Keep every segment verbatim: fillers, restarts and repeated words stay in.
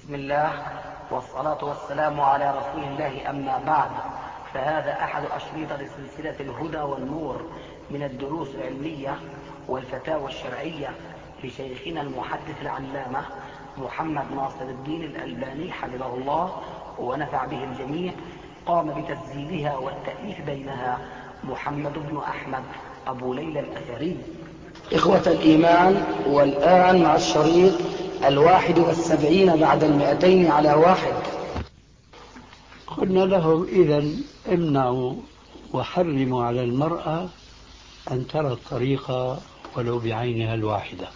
بسم الله والصلاة والسلام على رسول الله، أما بعد، فهذا أحد أشريط لسلسلة الهدى والنور من الدروس العلمية والفتاوى الشرعية لشيخنا المحدث العلامة محمد ناصر الدين الألباني حفظه الله ونفع به الجميع. قام بتسجيلها والتأليف بينها محمد بن أحمد أبو ليلى الأثري. إخوة الإيمان، والآن مع الشريط الواحد والسبعين بعد المئتين على واحد. قلنا لهم إذن امنعوا وحرموا على المرأة أن ترى الطريقة ولو بعينها الواحدة،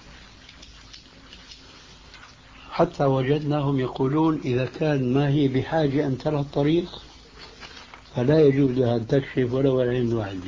حتى وجدناهم يقولون إذا كان ما هي بحاجة أن ترى الطريق فلا يجوز لها أن تكشف ولو العين الواحدة.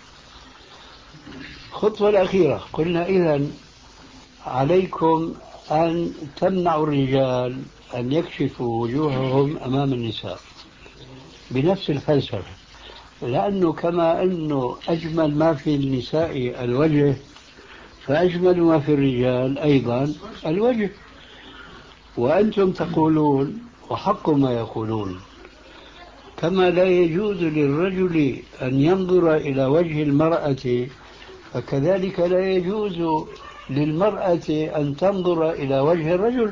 الخطوة الأخيرة قلنا إذن عليكم أن تمنعوا الرجال أن يكشفوا وجوههم أمام النساء بنفس الفلسفة، لأنه كما أنه أجمل ما في النساء الوجه فأجمل ما في الرجال أيضا الوجه. وأنتم تقولون وحق ما يقولون، كما لا يجوز للرجل أن ينظر إلى وجه المرأة فكذلك لا يجوز للمرأة أن تنظر إلى وجه الرجل،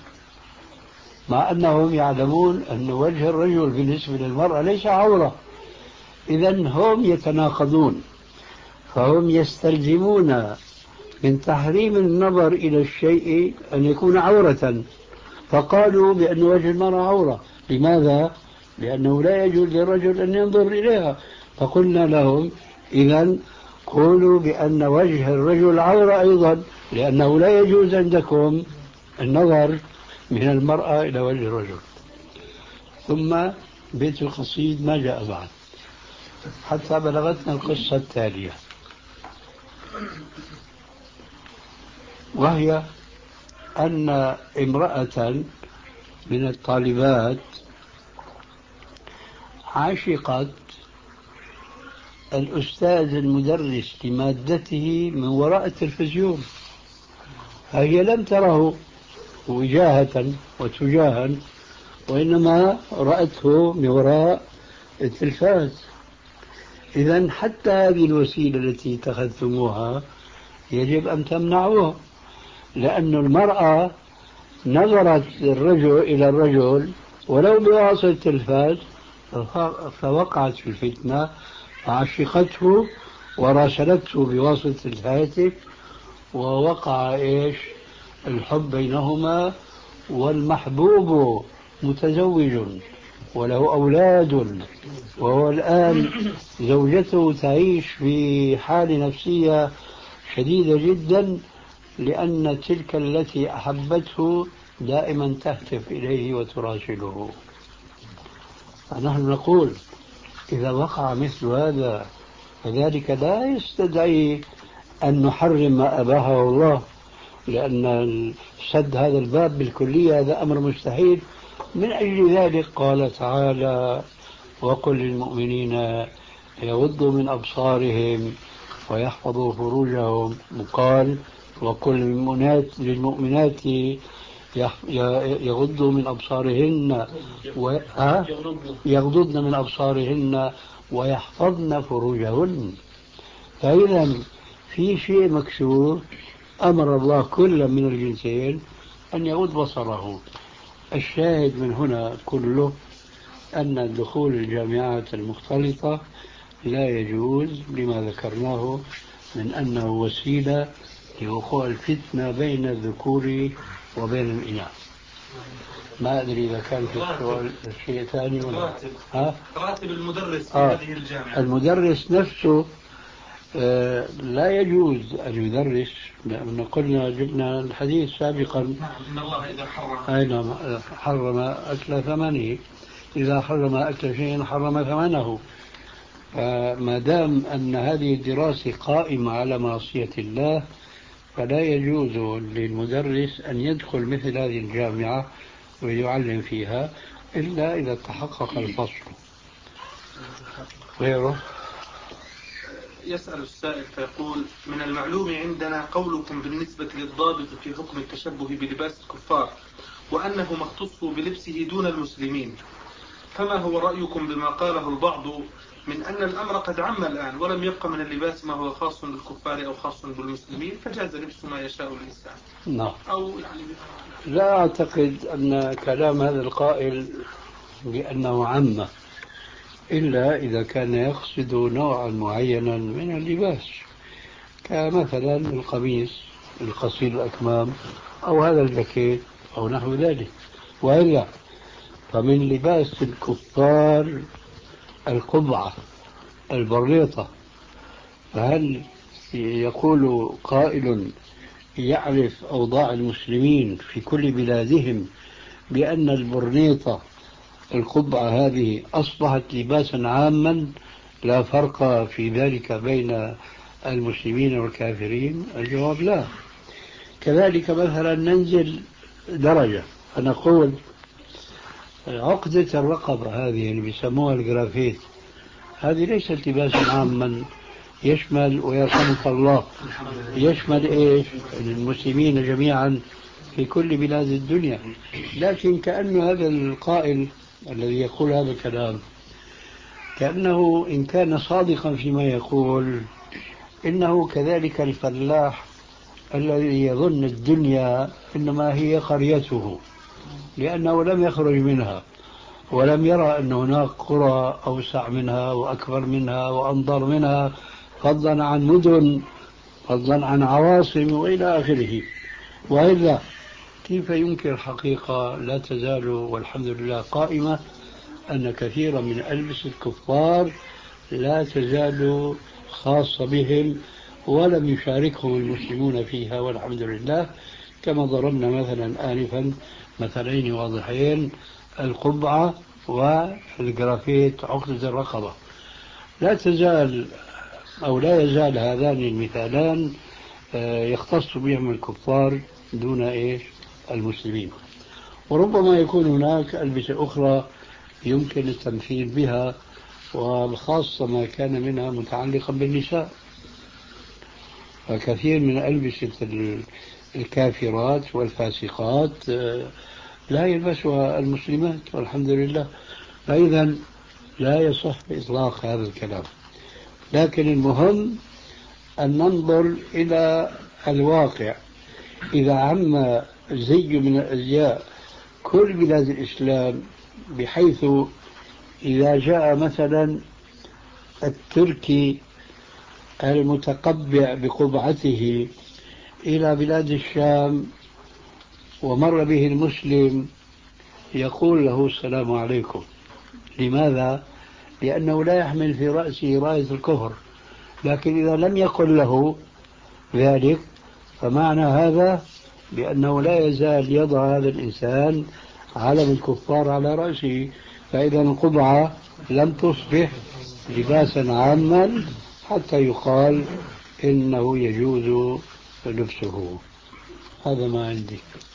مع أنهم يعلمون أن وجه الرجل بالنسبة للمرأة ليس عورة. إذن هم يتناقضون، فهم يستلزمون من تحريم النظر إلى الشيء أن يكون عورة، فقالوا بأن وجه المرأة عورة. لماذا؟ لأنه لا يجوز للرجل أن ينظر إليها. فقلنا لهم إذن قولوا بأن وجه الرجل عورة أيضا، لأنه لا يجوز عندكم النظر من المرأة إلى وجه الرجل. ثم بيت القصيد ما جاء بعد حتى بلغتنا القصة التالية، وهي أن امرأة من الطالبات عشقت الأستاذ المدرس لمادته من وراء التلفزيون، فهي لم تره وجاهة وتجاها، وإنما رأته من وراء التلفاز. إذن حتى هذه الوسيلة التي اتخذتموها يجب أن تمنعوها، لأن المرأة نظرت الرجل إلى الرجل ولو بواسطة التلفاز فوقعت في الفتنة وعشقته وراسلته بواسطة الهاتف، ووقع إيش الحب بينهما، والمحبوب متزوج وله أولاد، وهو الآن زوجته تعيش في حالة نفسية شديدة جدا، لأن تلك التي أحبته دائما تهتف إليه وتراسله. فنحن نقول إذا وقع مثل هذا فذلك لا يستدعي أن نحرم ما أباحه الله، لأن سد هذا الباب بالكلية هذا أمر مستحيل. من أجل ذلك قال تعالى: وقل للمؤمنين يغضوا من أبصارهم ويحفظوا فروجهم. وقال: وقل للمؤمنات يغضوا من أبصارهن يغضضن من أبصارهن ويحفظن فروجهن. فإذا في شيء مكسور أمر الله كل من الجنسين أن يغض بصره. الشاهد من هنا كله أن دخول الجامعات المختلطة لا يجوز لما ذكرناه من أنه وسيلة لوقوع الفتنة بين الذكور وبين الإناث. ما أدري إذا كان في السؤال شيء ثاني ولا راتب ها؟ راتب المدرس في آه. هذه الجامعة. المدرس نفسه آه لا يجوز أن يدرس، لأن قلنا جبنا الحديث سابقا: إن الله إذا حرم أين حرم أكل ثمنه، إذا حرم أكل شيء حرم ثمنه. فما دام أن هذه الدراسة قائمة على معصية الله فلا يجوز للمدرس أن يدخل مثل هذه الجامعة ويعلم فيها إلا إذا تحقق الفصل. غيره يسأل السائل فيقول: من المعلوم عندنا قولكم بالنسبة للضابط في حكم التشبه بلباس الكفار وأنه مختص بلبسه دون المسلمين، فما هو رأيكم بما قاله البعض من أن الأمر قد عم الآن ولم يبق من اللباس ما هو خاص بالكفار أو خاص بالمسلمين، فجاز لبس ما يشاء الإنسان؟ نعم. أو يعني لا أعتقد أن كلام هذا القائل بأنه عم، إلا إذا كان يقصد نوعا معينا من اللباس، كمثلا القميص القصير الأكمام أو هذا الجاكيت أو نحو ذلك. وإلا فمن لباس الكفار القبعة البريطة، فهل يقول قائل يعرف أوضاع المسلمين في كل بلادهم بأن البرنيطة القبعة هذه أصبحت لباسا عاما لا فرق في ذلك بين المسلمين والكافرين؟ الجواب لا. كذلك مثلا ننزل درجة فنقول عقدة الرقبة هذه اللي بيسموها الجرافيت، هذه ليست لباسا عاما يشمل، ويرحمك الله، يشمل إيش؟ المسلمين جميعا في كل بلاد الدنيا. لكن كأن هذا القائل الذي يقول هذا الكلام كأنه إن كان صادقا فيما يقول إنه كذلك الفلاح الذي يظن الدنيا إنما هي قريته، لأنه لم يخرج منها ولم يرى أن هناك قرى أوسع منها وأكبر منها وأنظر منها، فضلا عن مدن، فضلا عن عواصم وإلى آخره. وإلا كيف يمكن الحقيقة لا تزال والحمد لله قائمة أن كثيرا من ألبسة الكفار لا تزال خاصة بهم ولم يشاركهم المسلمون فيها والحمد لله، كما ضربنا مثلا آنفا مثلين واضحين: القبعة والجرافيت عقدة الرقبة. لا تزال أو لا يزال هذان المثالان يختص بهم الكفار دون إيش؟ المسلمين. وربما يكون هناك ألبسة أخرى يمكن التمثيل بها، والخاصة ما كان منها متعلقا بالنساء، فكثير من ألبسة الكافرات والفاسقات لا يلبسها المسلمات والحمد لله. فإذا لا يصح إطلاق هذا الكلام، لكن المهم أن ننظر إلى الواقع. إذا عم زي من الأزياء كل بلاد الإسلام، بحيث إذا جاء مثلا التركي المتقبع بقبعته إلى بلاد الشام ومر به المسلم يقول له السلام عليكم. لماذا؟ لأنه لا يحمل في رأسه راية الكفر. لكن إذا لم يقل له ذلك فمعنى هذا بأنه لا يزال يضع هذا الإنسان علم الكفار على رأسه. فإذا القبعة لم تصبح لباسا عاما حتى يقال إنه يجوز لبسه. هذا ما عندي.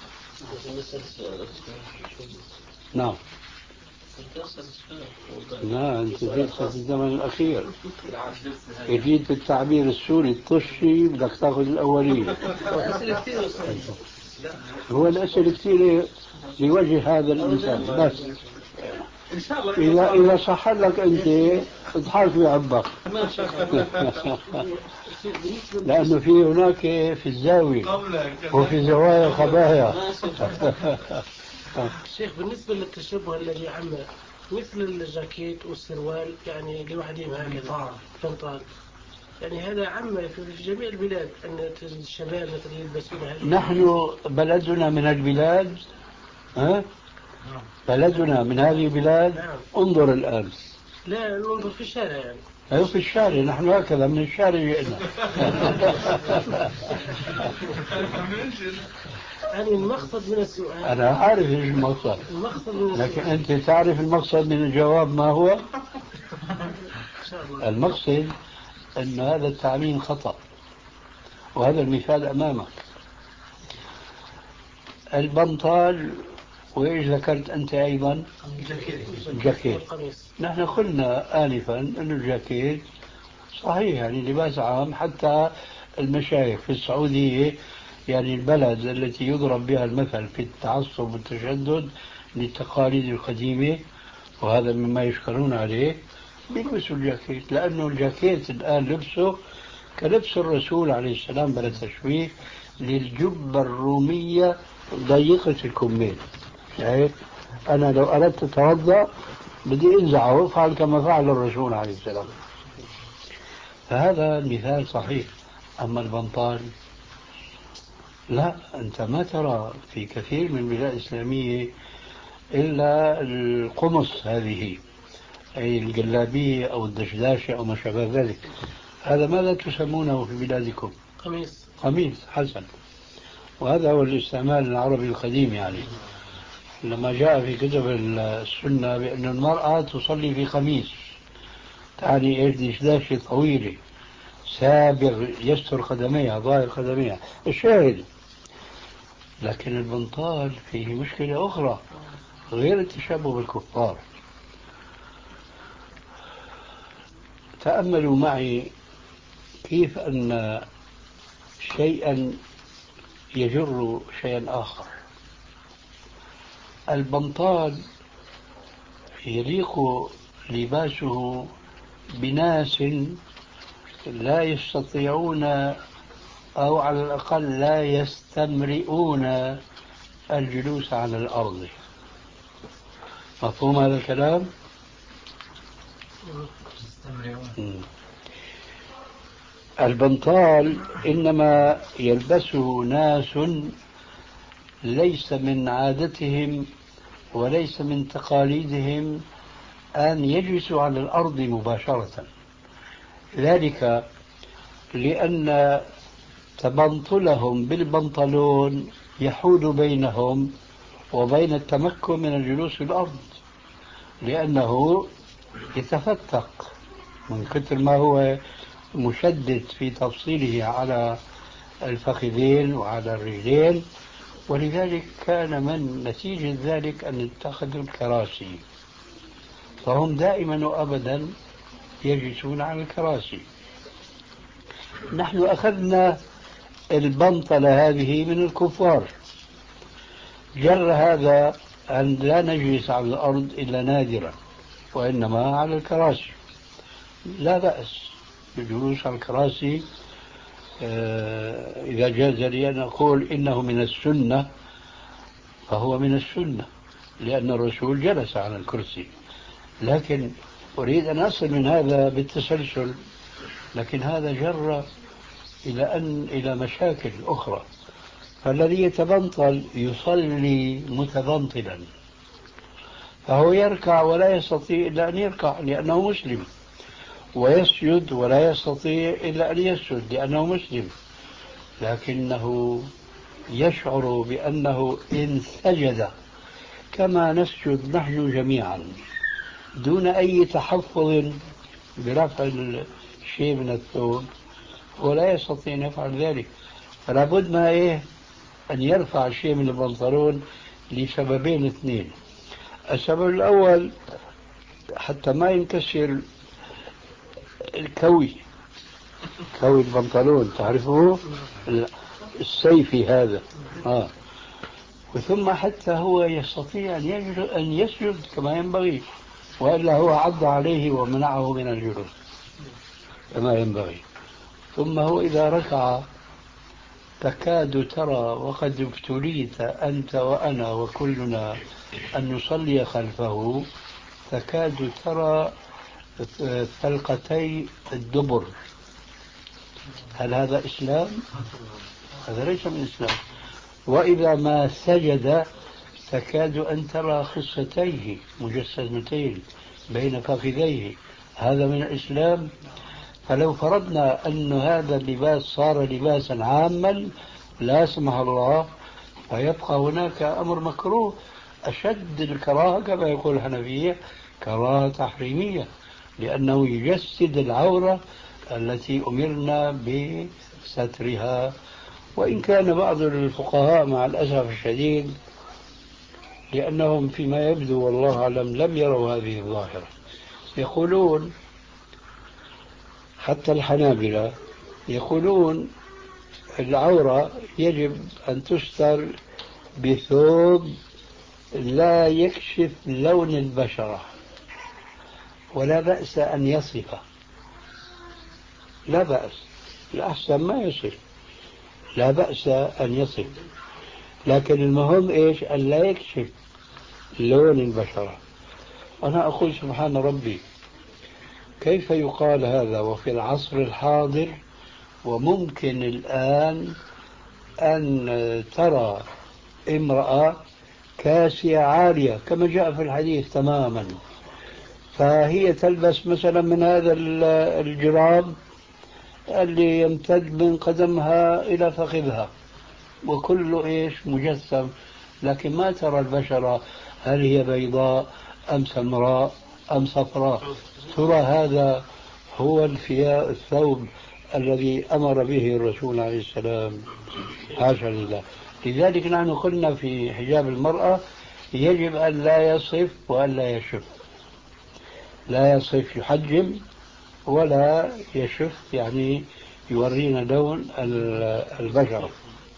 نعم. لا، أنت جيت في الزمن الأخير، جيت بالتعبير السوري الطشي، بدك تاخذ الأولية. هو الأسئلة كثيرة لوجه هذا الإنسان بس. إذا إذا صح لك أنت اضحك بعبك. لأنه في هناك في الزاوية وفي زوايا خبايا. شيخ، بالنسبة للتشبه الذي عم مثل الجاكيت والسروال، يعني لوحدهم هكذا فنطال، يعني هذا عم في جميع البلاد أن الشباب مثلا يلبسون هذا. نحن بلدنا من البلاد، ها؟ بلدنا من هذه البلاد. نعم. انظر الآن. لا، ننظر في الشارع يعني. أيوة في الشارع، نحن هكذا من الشارع جئنا. يعني المقصد من السؤال، أنا عارف إيش المقصد، المقصد من السؤال. لكن أنت تعرف المقصد من الجواب ما هو؟ إن شاء الله. المقصد أن هذا التعميم خطأ، وهذا المثال أمامك. البنطال، وإيش ذكرت أنت أيضا؟ الجاكيت. نحن قلنا آنفا أن الجاكيت صحيح يعني لباس عام، حتى المشايخ في السعودية يعني البلد التي يضرب بها المثل في التعصب والتشدد للتقاليد القديمة، وهذا مما يشكرون عليه، بيلبسوا الجاكيت، لأنه الجاكيت الآن لبسه كلبس الرسول عليه السلام بلا تشويه للجبة الرومية ضيقة الكمين. يعني أنا لو أردت أتوضأ بدي أنزعه وأفعل كما فعل الرسول عليه السلام. فهذا مثال صحيح. أما البنطال لا، أنت ما ترى في كثير من البلاد الإسلامية إلا القمص هذه، أي الجلابية أو الدشداشة أو ما شابه ذلك. هذا ماذا تسمونه في بلادكم؟ قميص. قميص، حسن. وهذا هو الاستعمال العربي القديم. يعني لما جاء في كتب السنة بأن المرأة تصلي في قميص، تعني إيش؟ دشداشة طويلة سابغ يستر قدميها، ظاهر قدميها، الشاهد. لكن البنطال فيه مشكلة أخرى غير التشبه بالكفار. تأملوا معي كيف أن شيئا يجر شيئا آخر. البنطال يليق لباسه بناس لا يستطيعون أو على الأقل لا يستمرئون الجلوس على الأرض. مفهوم هذا الكلام؟ البنطال إنما يلبسه ناس ليس من عادتهم وليس من تقاليدهم أن يجلسوا على الأرض مباشرة، ذلك لأن تبنطلهم بالبنطلون يحول بينهم وبين التمكن من الجلوس في الأرض، لأنه يتفتق من كثر ما هو مشدد في تفصيله على الفخذين وعلى الرجلين. ولذلك كان من نتيجة ذلك أن اتخذوا الكراسي، فهم دائما وأبدا يجلسون على الكراسي. نحن أخذنا البنطلة هذه من الكفار، جر هذا أن لا نجلس على الأرض إلا نادرا وإنما على الكراسي. لا بأس بالجلوس على الكراسي إذا جاز لي أن أقول إنه من السنة فهو من السنة، لأن الرسول جلس على الكرسي. لكن أريد أن أصل من هذا بالتسلسل، لكن هذا جر إلى أن إلى مشاكل أخرى. فالذي يتبنطل يصلي متبنطلا، فهو يركع ولا يستطيع إلا أن يركع لأنه مسلم، ويسجد ولا يستطيع إلا أن يسجد لأنه مسلم، لكنه يشعر بأنه إن سجد كما نسجد نحن جميعا دون أي تحفظ برفع الشيء من الثوب، ولا يستطيع أن يفعل ذلك. فلا بد ما إيه أن يرفع شيء من البنطلون لسببين اثنين. السبب الأول حتى ما ينكسر الكوي، كوي البنطلون تعرفه السيفي هذا آه. وثم حتى هو يستطيع أن يسجد كما ينبغي، وإلا هو عض عليه ومنعه من الجلوس كما ينبغي. ثم هو إذا ركع تكاد ترى وقد ابتليت أنت وأنا وكلنا أن نصلي خلفه، تكاد ترى فلقتي الدبر. هل هذا إسلام؟ هذا ليس من إسلام. وإذا ما سجد تكاد أن ترى خصتيه مجسمتين بين فخذيه. هذا من الإسلام؟ فلو فرضنا أن هذا اللباس صار لباسا عاما لا سمح الله، فيبقى هناك أمر مكروه أشد الكراهة كما يقول الحنفية، كراهة تحريمية، لأنه يجسد العورة التي أمرنا بسترها. وإن كان بعض الفقهاء مع الأسف الشديد لأنهم فيما يبدو والله أعلم لم يروا هذه الظاهرة، يقولون حتى الحنابلة يقولون العورة يجب أن تستر بثوب لا يكشف لون البشرة، ولا بأس أن يصف، لا بأس، الأحسن ما يصف، لا بأس أن يصف، لكن المهم إيش؟ أن لا يكشف لون البشرة. أنا أقول سبحان ربي، كيف يقال هذا وفي العصر الحاضر؟ وممكن الآن أن ترى امرأة كاسية عارية كما جاء في الحديث تماما، فهي تلبس مثلا من هذا الجراب اللي يمتد من قدمها إلى فخذها وكله إيش مجسم، لكن ما ترى البشرة هل هي بيضاء أم سمراء أم صفراء. ترى هذا هو الثياب الثوب الذي أمر به الرسول عليه السلام؟ حاشا لله. لذلك نحن قلنا في حجاب المرأة يجب أن لا يصف وأن لا يشف، لا يصف يحجم ولا يشف يعني يورينا لون البشرة.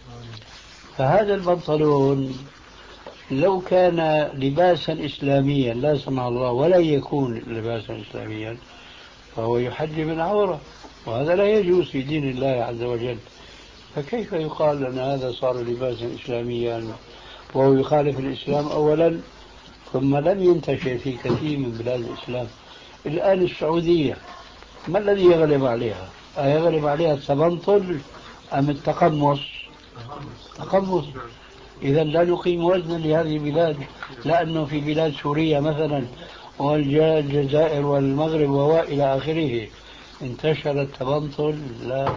فهذا البنطلون لو كان لباسا إسلاميا لا سمح الله ولا يكون لباسا إسلاميا فهو يحجب العورة، وهذا لا يجوز في دين الله عز وجل. فكيف يقال أن هذا صار لباسا إسلاميا وهو يخالف الإسلام أولا، ثم لم ينتشر في كثير من بلاد الإسلام. الآن السعودية ما الذي يغلب عليها؟ يغلب عليها التبنطل أم التقمص؟ تقمص. إذا لا نقيم وزنا لهذه البلاد، لأنه في بلاد سوريا مثلا والجزائر والمغرب وإلى آخره انتشر التبنطل. لا،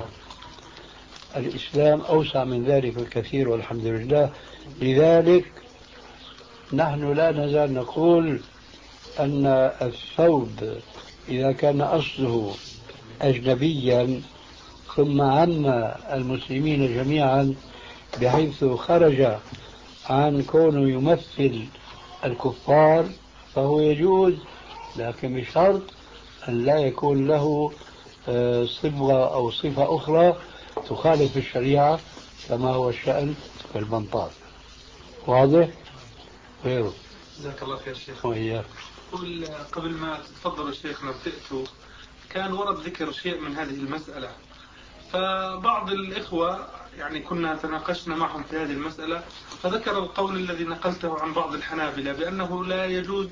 الإسلام أوسع من ذلك الكثير والحمد لله. لذلك نحن لا نزال نقول أن الثوب إذا كان أصله أجنبيا ثم عم المسلمين جميعا بحيث خرج عن كونه يمثل الكفار فهو يجوز، لكن بشرط أن لا يكون له صبغة أو صفة أخرى تخالف الشريعة كما هو الشأن في البنطال. واضح؟ غيره. جزاك الله خير شيخ. وإياك. قبل قبل ما تتفضلوا شيخنا وتأتوا كان ورد ذكر شيء من هذه المسألة، فبعض الإخوة يعني كنا تناقشنا معهم في هذه المسألة، فذكر القول الذي نقلته عن بعض الحنابلة بأنه لا يجوز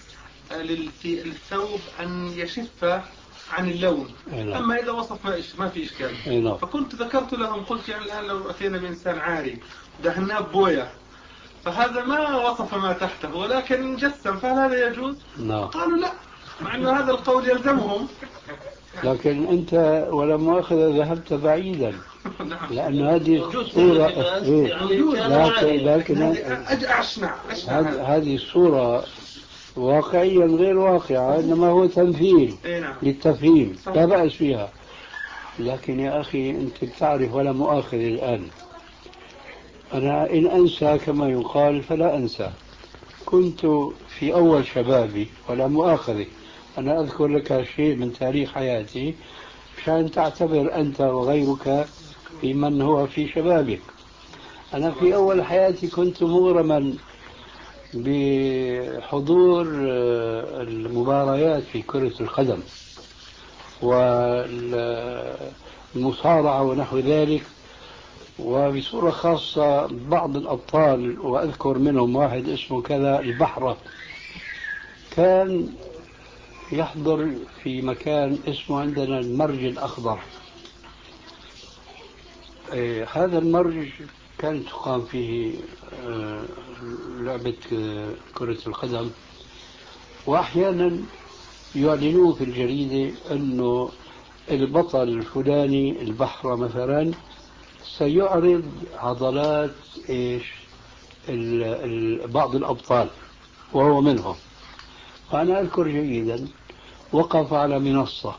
للثوب أن يشف عن اللون، أما إذا وصف ما في إشكال. فكنت ذكرت لهم قلت يعني الآن لو أتينا بإنسان عاري دهناه بوية فهذا ما وصف ما تحته ولكن جسم، فهل هذا يجوز؟ قالوا لا، مع أن هذا القول يلزمهم. لكن أنت ولا مؤاخذة ذهبت بعيدا، لأن هذه الصورة لكن هذه الصورة واقعيا غير واقعة، إنما هو تمثيل للتفهيم، لا بأس فيها. لكن يا أخي أنت تعرف ولا مؤاخذ الآن، أنا إن أنسى كما يقال فلا أنسى، كنت في أول شبابي ولا مؤاخذة، أنا أذكر لك شيء من تاريخ حياتي عشان تعتبر أنت وغيرك في من هو في شبابك. أنا في أول حياتي كنت مغرما بحضور المباريات في كرة القدم والمصارعة ونحو ذلك، وبصورة خاصة بعض الأبطال، وأذكر منهم واحد اسمه كذا البحرة، كان يحضر في مكان اسمه عندنا المرج الأخضر. إيه هذا المرج كانت تقام فيه آه لعبة آه كرة القدم، وأحيانا يعلنون في الجريدة أنه البطل الفلاني البحرة مثلا سيعرض عضلات إيش ال ال بعض الأبطال وهو منهم. فأنا أذكر جيدا وقف على منصة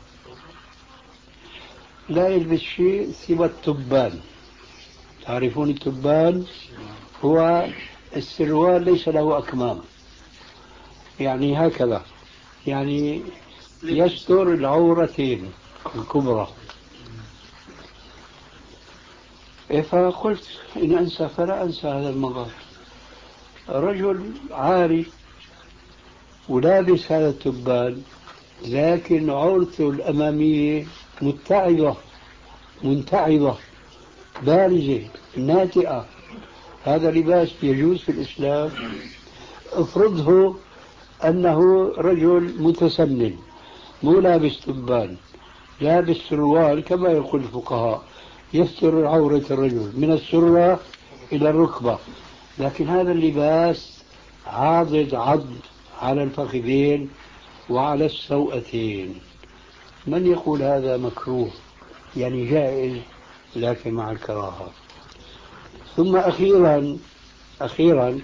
لا يلبس شيء سوى التبان. تعرفون التبان؟ هو السروال ليس له أكمام، يعني هكذا، يعني يستر العورتين الكبرى. فقلت إن أنسى فلا أنسى هذا المظهر، رجل عاري ولابس هذا التبان، لكن عورته الأمامية متعظة منتعظة بارزة ناتئة. هذا لباس يجوز في الإسلام؟ افرضه أنه رجل متسنن مو لابس تبان، لابس سروال كما يقول الفقهاء يستر عورة الرجل من السرة إلى الركبة، لكن هذا اللباس عاضد عض على الفخذين وعلى السوأتين، من يقول هذا مكروه؟ يعني جائز لكن مع الكراهة. ثم أخيرا أخيرا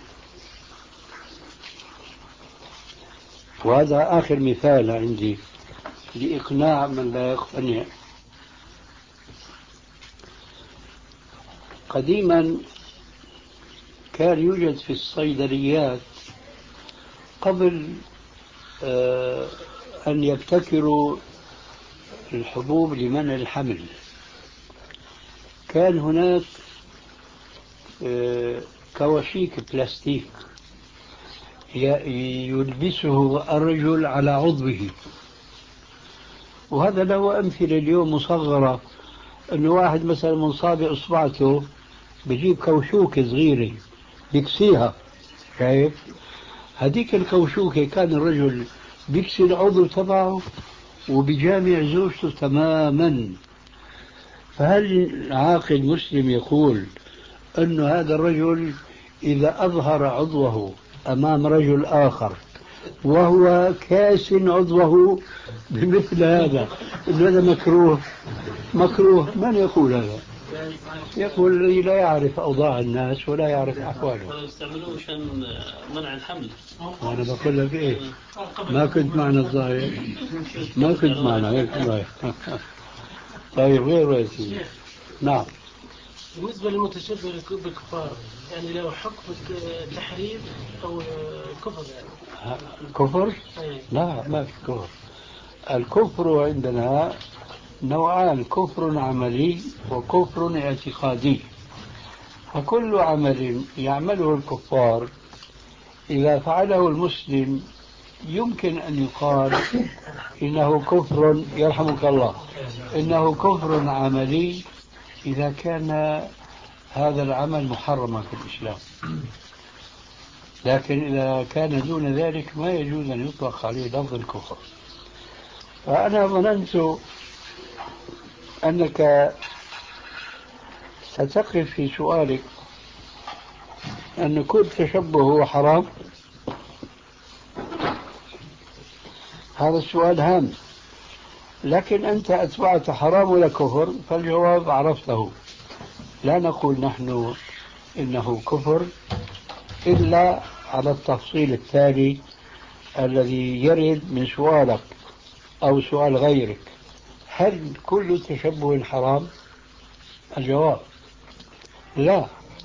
وهذا آخر مثال عندي لإقناع من لا يقتنع. قديما كان يوجد في الصيدليات قبل آه أن يبتكروا الحبوب لمنع الحمل، كان هناك آه كواشيك بلاستيك يلبسه الرجل على عضوه، وهذا له أمثلة اليوم مصغرة، أنه واحد مثلا من صابع إصبعته بجيب كوشوكة صغيرة بيكسيها، شايف؟ هذيك الكوشوكة كان الرجل بيكسي العضو تبعه وبجامع زوجته تماما. فهل عاقل مسلم يقول أن هذا الرجل إذا أظهر عضوه أمام رجل آخر وهو كاس عضوه بمثل هذا إن هذا مكروه؟ مكروه. من يقول هذا؟ يقول الذي لا يعرف أوضاع الناس ولا يعرف أحوالهم. يستعملوه عشان منع الحمل. وأنا بقول لك إيه، ما كنت معنا الظاهر، ما كنت معنا هيك. طيب غير رأيتي. نعم. بالنسبة للمتشبه بالكفار يعني له حكم تحريم أو كفر يعني؟ كفر؟ لا ما في كفر. الكفر عندنا نوعان، كفر عملي وكفر اعتقادي. فكل عمل يعمله الكفار إذا فعله المسلم يمكن أن يقال إنه كفر، يرحمك الله، إنه كفر عملي إذا كان هذا العمل محرما في الإسلام، لكن إذا كان دون ذلك ما يجوز أن يطلق عليه لفظ الكفر. فأنا ظننت أنك ستقف في سؤالك أن كل تشبه هو حرام. هذا السؤال هام، لكن أنت أتبعت حرام ولا كفر، فالجواب عرفته. لا نقول نحن إنه كفر إلا على التفصيل التالي الذي يرد من سؤالك أو سؤال غيرك: هل كل تشبه حرام؟ الجواب لا،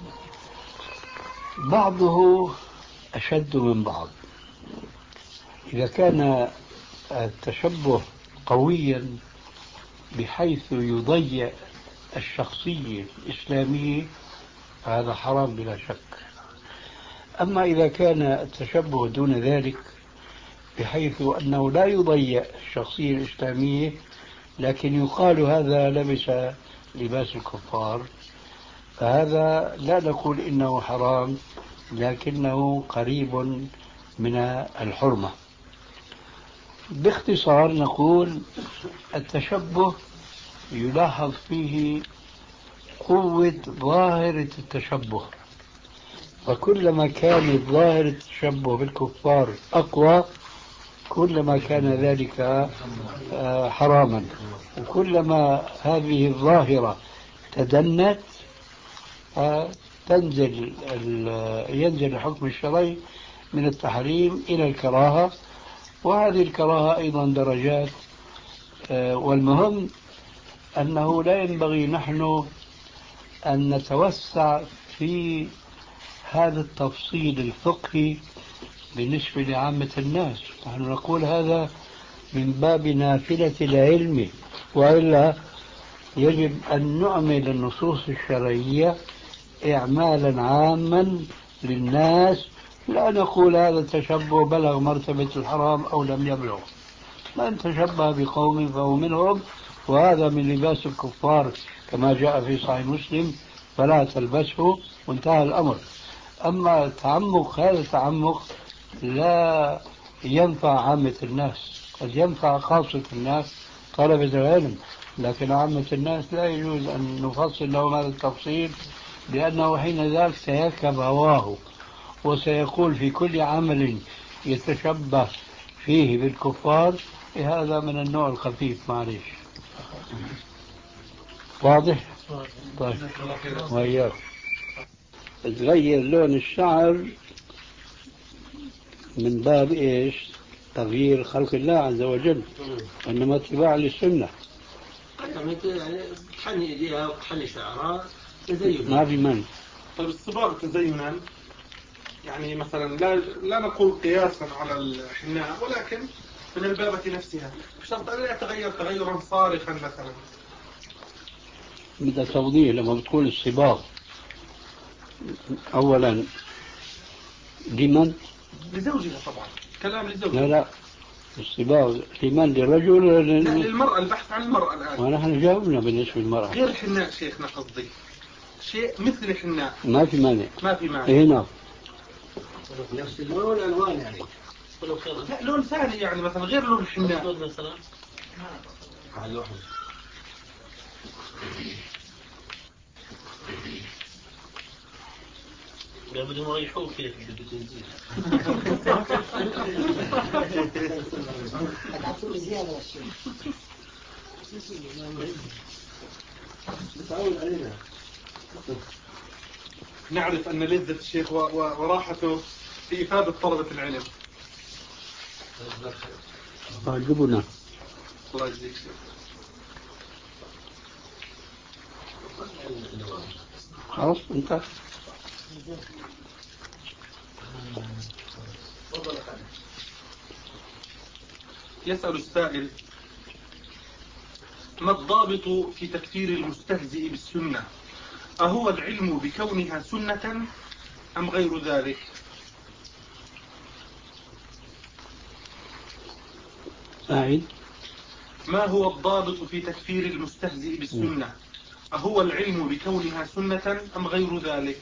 بعضه أشد من بعض. إذا كان التشبه قويا بحيث يضيع الشخصية الإسلامية فهذا حرام بلا شك. أما إذا كان التشبه دون ذلك بحيث أنه لا يضيع الشخصية الإسلامية لكن يقال هذا لبس لباس الكفار، فهذا لا نقول إنه حرام لكنه قريب من الحرمة. باختصار نقول التشبه يلاحظ فيه قوة ظاهرة التشبه، فكلما كان ظاهرة التشبه بالكفار أقوى كلما كان ذلك حراما، وكلما هذه الظاهرة تدنت تنزل ينزل الحكم الشرعي من التحريم إلى الكراهة، وهذه الكراهة أيضا درجات. والمهم أنه لا ينبغي نحن أن نتوسع في هذا التفصيل الفقهي بالنسبة لعامة الناس. نحن نقول هذا من باب نافلة العلم، وإلا يجب أن نعمل النصوص الشرعية إعمالا عاما للناس، لا نقول هذا التشبه بلغ مرتبة الحرام أو لم يبلغ. من تشبه بقوم فهو منهم، وهذا من لباس الكفار كما جاء في صحيح مسلم، فلا تلبسه، وانتهى الأمر. أما التعمق هذا التعمق لا ينفع عامة الناس، قد ينفع خاصة الناس طلبة العلم، لكن عامة الناس لا يجوز أن نفصل لهم هذا التفصيل، لأنه حين ذاك سيركب هواه وسيقول في كل عمل يتشبه فيه بالكفار. هذا من النوع الخفيف، معليش. واضح؟ طيب، وياك تغير لون الشعر من باب إيش؟ تغيير خلق الله عز وجل، إنما اتباع للسنة. يعني تحني إيديها وتحني شعرها تزين، ما في من. طيب الصباغ تزينا، يعني مثلا لا لا نقول قياسا على الحناء، ولكن من البابة نفسها بشرط أن لا يتغير تغيرا صارخا مثلا. بدها توضيح. لما بتقول الصباغ، أولا لمن؟ لزوجها طبعا، كلام لزوجها. لا لا، الصباغ لمن؟ للرجل ولا لل... لا للمرأة، البحث عن المرأة الآن. ونحن جاوبنا بالنسبة للمرأة. غير الحناء شيخنا، قصدي شيء مثل الحناء. ما في مانع. ما في مانع. إيه نعم. نفس اللون والألوان يعني. لا لون ثاني يعني، مثلا غير لون الحناء مثلا. هذا واحد. بدهم يريحوك كيف بالتنزيل. هتعطوني زيادة يا شيخ. بتعود علينا. نعرف أن لذة الشيخ و... و... وراحته في إفادة طلبة العلم. جبنا. الله يجزيك شيخ. خلاص انت. يسأل السائل: ما الضابط في تكفير المستهزئ بالسنة؟ أهو العلم بكونها سنة أم غير ذلك؟ أعيد. ما هو الضابط في تكفير المستهزئ بالسنة؟ أهو العلم بكونها سنة أم غير ذلك؟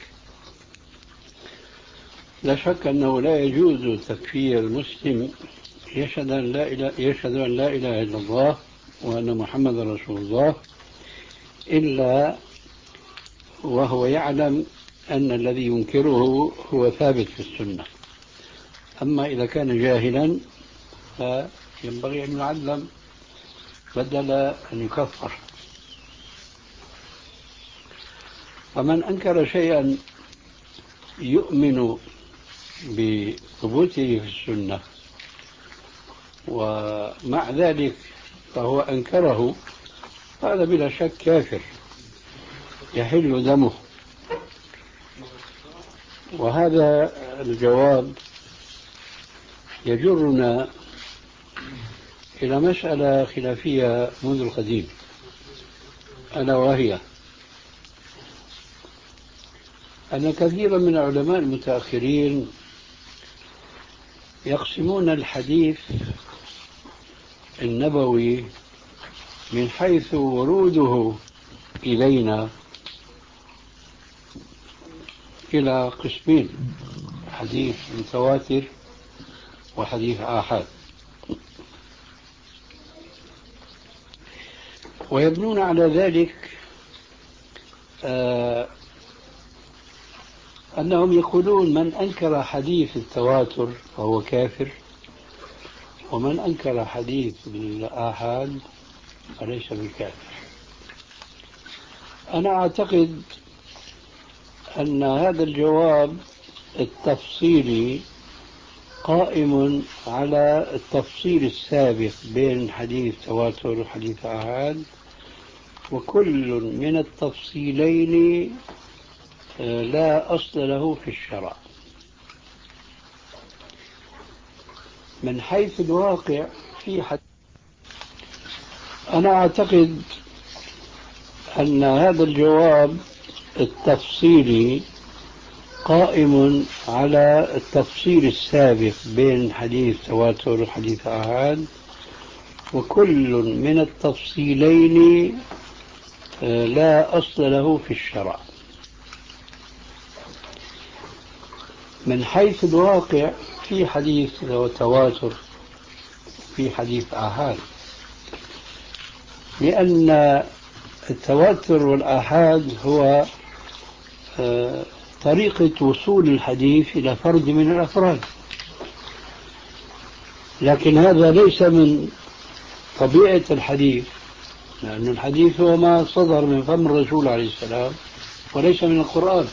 لا شك أنه لا يجوز تكفير المسلم يشهد أن لا إله يشهد أن لا إله إلا الله وأن محمد رسول الله إلا وهو يعلم أن الذي ينكره هو ثابت في السنة. أما إذا كان جاهلا فينبغي أن يعلم بدل أن يكفر. فمن أنكر شيئا يؤمن بثبوته في السنة ومع ذلك فهو أنكره، هذا بلا شك كافر يحل دمه. وهذا الجواب يجرنا إلى مسألة خلافية منذ القديم، ألا وهي أن كثيرا من علماء المتأخرين يقسمون الحديث النبوي من حيث وروده إلينا إلى قسمين: حديث متواتر وحديث آحاد. ويبنون على ذلك آه أنهم يقولون من أنكر حديث التواتر فهو كافر، ومن أنكر حديث الآحاد فليس بالكافر. أنا أعتقد أن هذا الجواب التفصيلي قائم على التفصيل السابق بين حديث تواتر وحديث آحاد، وكل من التفصيلين لا أصل له في الشرع. من حيث الواقع في حد أنا أعتقد أن هذا الجواب التفصيلي قائم على التفصيل السابق بين حديث تواتر وحديث آحاد، وكل من التفصيلين لا أصل له في الشرع. من حيث الواقع في حديث تواتر في حديث آحاد، لأن التواتر والآحاد هو طريقة وصول الحديث إلى فرد من الأفراد، لكن هذا ليس من طبيعة الحديث، لأن الحديث هو ما صدر من فم الرسول عليه السلام وليس من القرآن.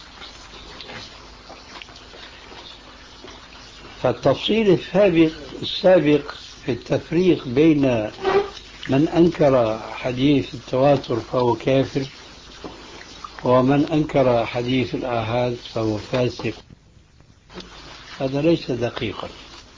فالتفصيل السابق السابق في التفريق بين من أنكر حديث التواتر فهو كافر ومن أنكر حديث الآحاد فهو فاسق، هذا ليس دقيقا.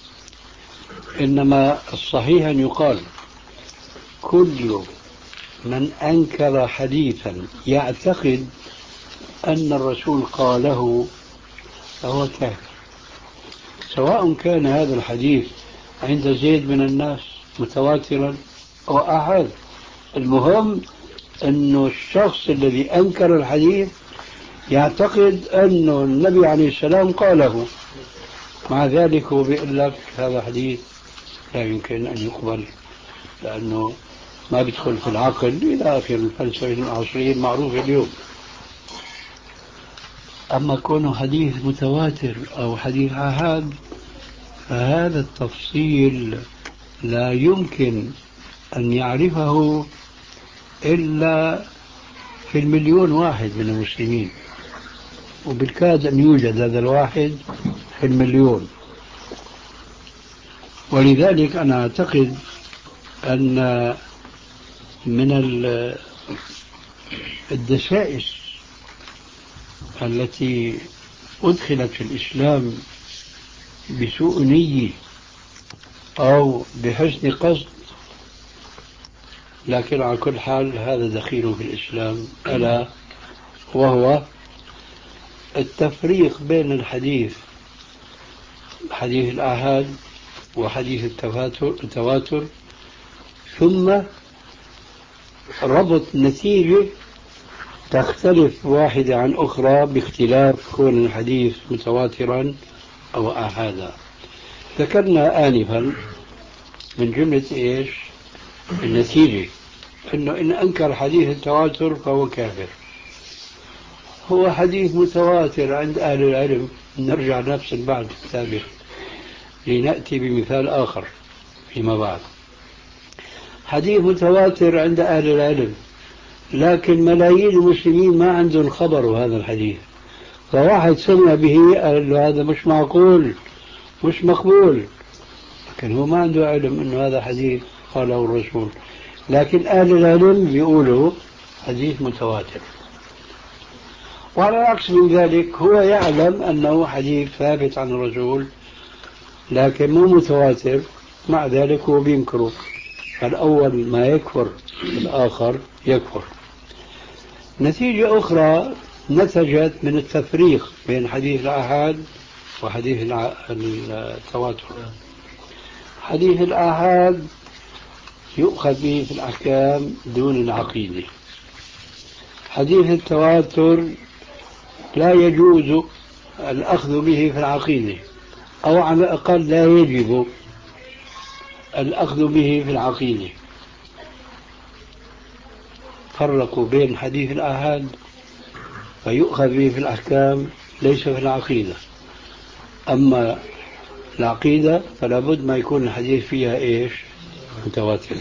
إنما الصحيح أن يقال كل من أنكر حديثا يعتقد أن الرسول قاله فهو كافر، سواء كان هذا الحديث عند زيد من الناس متواترا أو آحاد. المهم أن الشخص الذي أنكر الحديث يعتقد أن النبي عليه السلام قاله، مع ذلك هو بيقول لك هذا حديث لا يمكن أن يقبل لأنه ما بيدخل في العقل إلى آخر الفلسفة العصرية المعروفة اليوم. أما كونه حديث متواتر أو حديث آحاد فهذا التفصيل لا يمكن أن يعرفه إلا في المليون واحد من المسلمين، وبالكاد أن يوجد هذا الواحد في المليون. ولذلك أنا أعتقد أن من الدسائس التي أدخلت في الإسلام بسوء نية أو بحسن قصد، لكن على كل حال هذا دخيل في الإسلام، ألا وهو التفريق بين الحديث حديث الآحاد وحديث التواتر، ثم ربط نتيجة تختلف واحدة عن أخرى باختلاف كون الحديث متواترا أو آحادا. ذكرنا آنفا من جملة إيش النتيجة، إنه إن أنكر حديث التواتر فهو كافر. هو حديث متواتر عند أهل العلم. نرجع نفس البعض السابق لنأتي بمثال آخر فيما بعد. حديث متواتر عند أهل العلم، لكن ملايين المسلمين ما عندهم خبر هذا الحديث، فواحد سمع به قال له هذا مش معقول مش مقبول، لكن هو ما عنده علم أنه هذا حديث قاله الرسول، لكن أهل العلم بيقولوا حديث متواتر. وعلى العكس من ذلك هو يعلم أنه حديث ثابت عن الرسول لكن مو متواتر، مع ذلك هو بينكره. فالأول ما يكفر الآخر يكفر. نتيجة أخرى نتجت من التفريق بين حديث الآحاد وحديث التواتر. حديث الآحاد يؤخذ به في الأحكام دون العقيدة. حديث التواتر لا يجوز الأخذ به في العقيدة، أو على الأقل لا يجب الأخذ به في العقيدة. فرقوا بين حديث الآحاد فيؤخذ به في الأحكام ليس في العقيدة، أما العقيدة فلا بد ما يكون الحديث فيها إيش متواتر.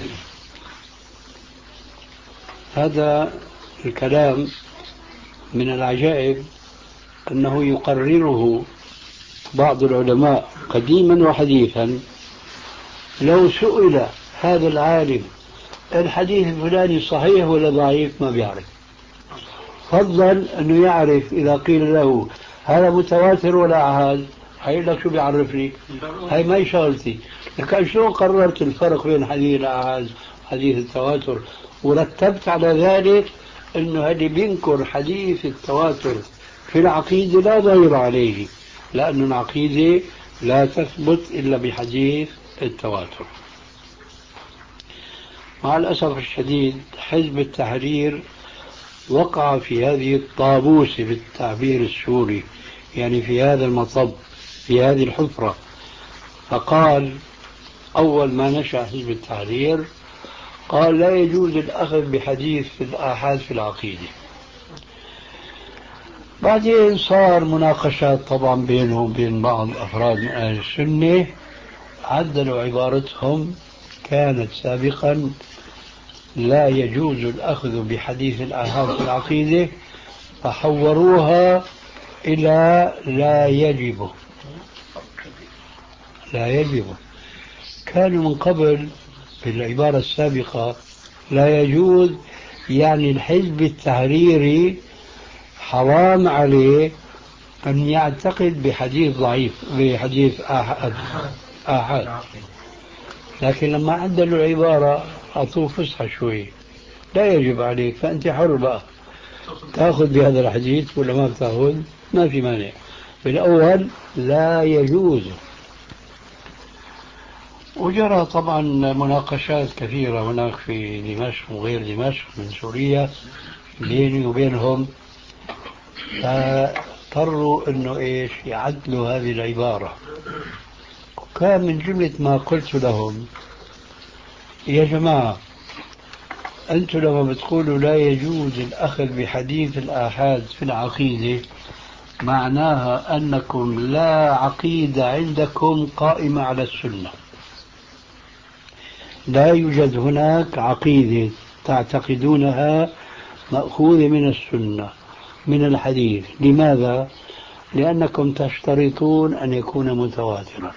هذا الكلام من العجائب أنه يقرره بعض العلماء قديما وحديثا. لو سئل هذا العالم الحديث الفلاني صحيح ولا ضعيف ما بيعرف، فضلا أنه يعرف إذا قيل له هذا متواتر ولا آحاد هيقول لك شو بيعرفني، هاي ما شغلتي. لكن شو قررت الفرق بين حديث الآحاد وحديث التواتر ورتبت على ذلك أنه اللي بينكر حديث التواتر في العقيدة لا ضير عليه، لأن العقيدة لا تثبت إلا بحديث التواتر. مع الأسف الشديد حزب التحرير وقع في هذه الطابوسة بالتعبير السوري، يعني في هذا المطب، في هذه الحفرة. فقال أول ما نشأ حزب التحرير قال لا يجوز الأخذ بحديث الآحاد في العقيدة. بعدين صار مناقشات طبعا بينهم وبين بعض أفراد من أهل السنة، عدلوا عبارتهم، كانت سابقا لا يجوز الأخذ بحديث الآحاد في العقيدة، فحوروها إلى لا يجب. لا يجب كانوا من قبل في العبارة السابقة لا يجوز، يعني الحزب التحريري حرام عليه أن يعتقد بحديث ضعيف، بحديث آحاد آحاد. لكن لما عدلوا العبارة أعطوه فسحة شوي، لا يجب عليك، فأنت حر بقى تأخذ بهذا الحديث ولا ما بتأخذ، ما في مانع. بالأول لا يجوز. وجرى طبعا مناقشات كثيرة هناك في دمشق وغير دمشق من سوريا بيني وبينهم، فاضطروا انه ايش يعدلوا هذه العبارة. وكان من جملة ما قلت لهم يا جماعة أنتم لما بتقولوا لا يجوز الأخذ بحديث الآحاد في العقيدة معناها أنكم لا عقيدة عندكم قائمة على السنة، لا يوجد هناك عقيدة تعتقدونها مأخوذة من السنة من الحديث. لماذا؟ لأنكم تشترطون أن يكون متواترا،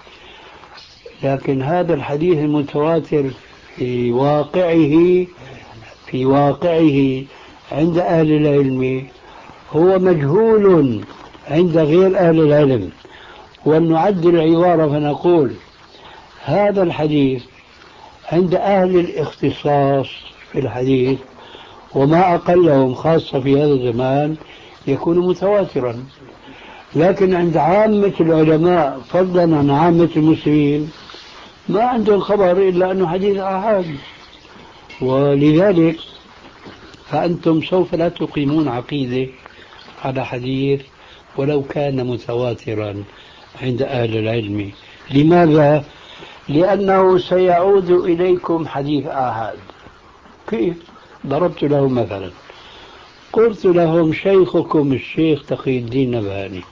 لكن هذا الحديث المتواتر في واقعه في واقعه عند أهل العلم هو مجهول عند غير أهل العلم. ونعدل العبارة فنقول هذا الحديث عند أهل الاختصاص في الحديث وما أقلهم خاصة في هذا الزمان يكون متواترا، لكن عند عامة العلماء فضلا عن عامة المسلمين ما عندهم خبر إلا أنه حديث آحاد. ولذلك فأنتم سوف لا تقيمون عقيدة على حديث ولو كان متواترا عند أهل العلم. لماذا؟ لأنه سيعود إليكم حديث آحاد. كيف؟ ضربت لهم مثلا، قلت لهم شيخكم الشيخ تقي الدين نبهاني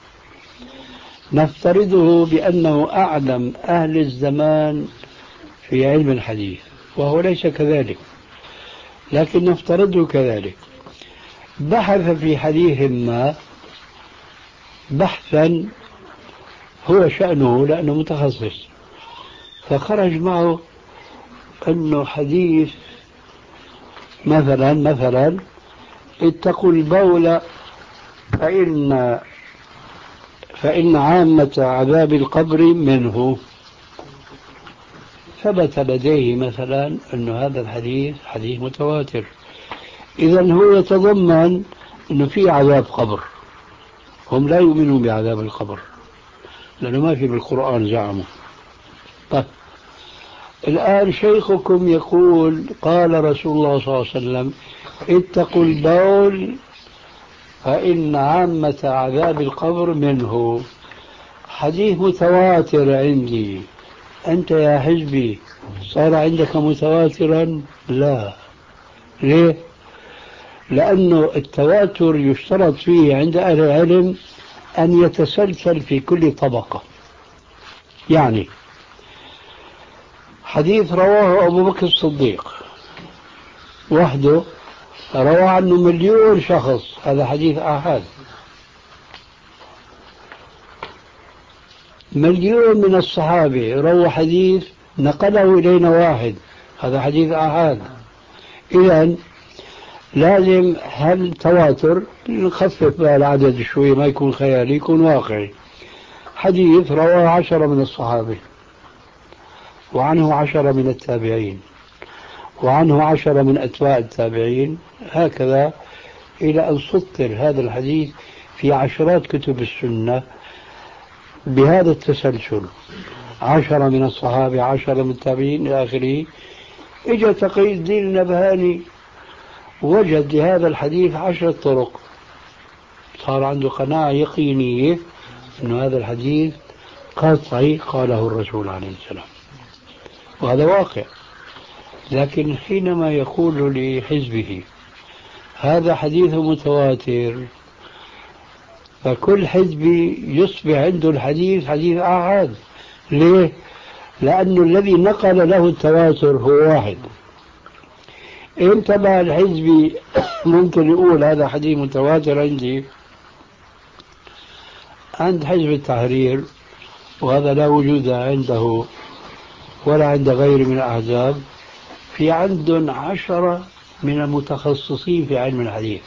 نفترضه بأنه أعلم أهل الزمان في علم الحديث، وهو ليس كذلك، لكن نفترضه كذلك. بحث في حديث ما بحثا هو شأنه لأنه متخصص، فخرج معه أنه حديث مثلا مثلا اتقوا البول فإن فإن عامة عذاب القبر منه. ثبت لديه مثلا أن هذا الحديث حديث متواتر، إذن هو يتضمن أنه في عذاب قبر. هم لا يؤمنون بعذاب القبر لأنه ما في بالقرآن زعموا. طيب الآن شيخكم يقول قال رسول الله صلى الله عليه وسلم اتقوا البول فإن عامة عذاب القبر منه، حديث متواتر عندي. أنت يا حزبي صار عندك متواترا؟ لا. ليه؟ لأنه التواتر يشترط فيه عند أهل العلم أن يتسلسل في كل طبقة. يعني حديث رواه أبو بكر الصديق وحده روى عنه مليون شخص، هذا حديث آحاد. مليون من الصحابة روى حديث نقله إلينا واحد، هذا حديث آحاد. إذن لازم هل تواتر نخفف بقى العدد شوي، ما يكون خيالي يكون واقعي. حديث رواه عشرة من الصحابة وعنه عشرة من التابعين وعنه عشرة من أتباع التابعين، هكذا إلى أن سطر هذا الحديث في عشرات كتب السنة بهذا التسلسل، عشرة من الصحابة، عشرة من التابعين إلى آخره. إجا تقي الدين النبهاني وجد لهذا الحديث عشرة طرق، صار عنده قناعة يقينية أن هذا الحديث قطعي قاله الرسول عليه السلام، وهذا واقع. لكن حينما يقول لحزبه هذا حديث متواتر، فكل حزب يصبح عنده الحديث حديث آحاد. ليه؟ لأنه الذي نقل له التواتر هو واحد. إمتى بقى الحزبي ممكن يقول هذا حديث متواتر عندي؟ عند حزب التحرير، وهذا لا وجود عنده ولا عند غيره من الأحزاب، في عندهم عشرة من المتخصصين في علم الحديث،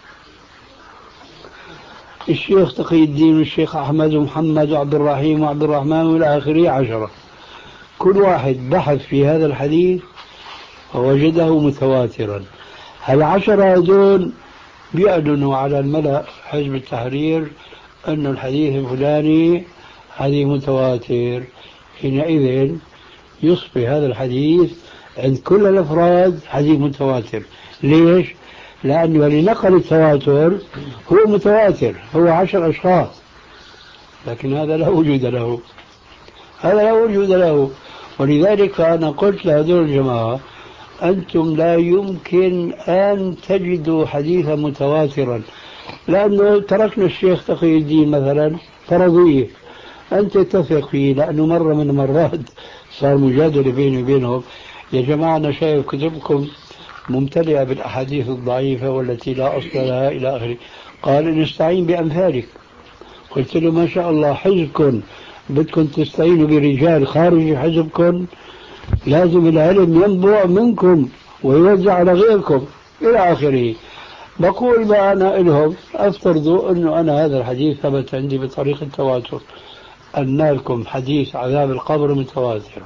الشيخ تقي الدين والشيخ أحمد ومحمد وعبد الرحيم وعبد الرحمن والى آخره، عشرة. كل واحد بحث في هذا الحديث ووجده متواترا. هالعشرة هذول بيعلنوا على الملأ حزب التحرير أن الحديث الفلاني حديث متواتر. حينئذ يصبح هذا الحديث عند كل الأفراد حديث متواتر. ليش؟ لأنه اللي نقل التواتر هو متواتر، هو عشر أشخاص، لكن هذا لا وجود له، هذا لا وجود له. ولذلك أنا قلت لهذول الجماعة أنتم لا يمكن أن تجدوا حديثا متواترا، لأنه تركنا الشيخ تقي الدين مثلا فرضية، أنت تثق فيه، لأنه مرة من المرات صار مجادلة بيني وبينهم، يا جماعة أنا شايف كتبكم ممتلئة بالأحاديث الضعيفة والتي لا أصل لها إلى آخره. قال نستعين بأمثالك. قلت له ما شاء الله، حزبكم بدكم تستعينوا برجال خارج حزبكم، لازم العلم ينبع منكم ويوزع على غيركم إلى آخره. بقول بقى أنا لهم أفترضوا أنه أنا هذا الحديث ثبت عندي بطريقة التواتر، أن لكم حديث عذاب القبر متواتر،